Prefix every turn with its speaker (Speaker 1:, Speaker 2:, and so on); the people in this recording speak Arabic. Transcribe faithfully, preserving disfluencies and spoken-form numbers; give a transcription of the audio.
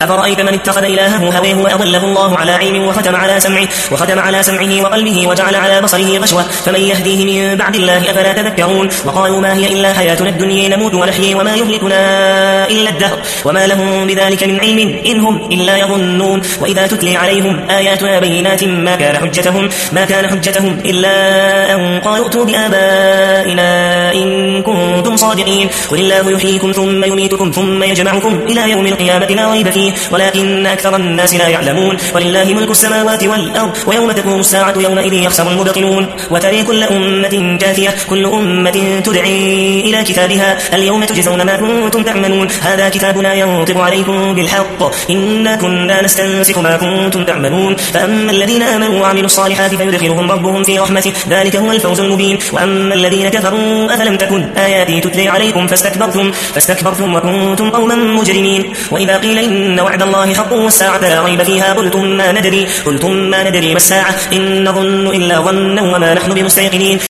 Speaker 1: أفرأيت من اتخذ إلهه هويه وأضله الله على علم وختم على سمعه وختم على سمعه وقلبه وجعل على بصره غشوة فمن يهديه من بعد الله أفلا تذكرون وقالوا ما هي إلا حياتنا الدنيا نموت ونحيي وما يهلكنا إلا الدهر وما لهم بذلك من علم إن هم إلا يظنون وإذا تتلي عليهم آياتنا بينات ما كان حجتهم ما كان حجتهم إلا أن قالوا ائتوا بآبائنا إن كنتم صادقين قل الله يحييكم ثم يميتكم ثم يجمعكم إلى يوم القيامة لا ريب فيه ولكن أكثر الناس لا يعلمون ولله ملك السماوات والأرض ويوم تقوم الساعة يومئذ يخسر المبطلون وترى كل أمة جاثية كل أمة تدعي إلى كتابها اليوم تجزون ما كنتم تعملون هذا كتابنا ينطق عليكم بالحق إنا كنا نستنسخ ما كنتم تعملون فأما الذين آمنوا وعملوا الصالحات فيدخلهم ربهم في رحمته ذلك هو الفوز المبين وأما الذين كفروا أفلم تكن آياتي تتلي عليكم فاستكبرتم فاستكبرتم وكنتم قوما مجرمين وإذا قيل إن وعد الله حق والساعة لا ريب فيها قلتم ما ندري قلتم ما ندري ما الساعة إن نظن إلا ظنا وما نحن بمستيقنين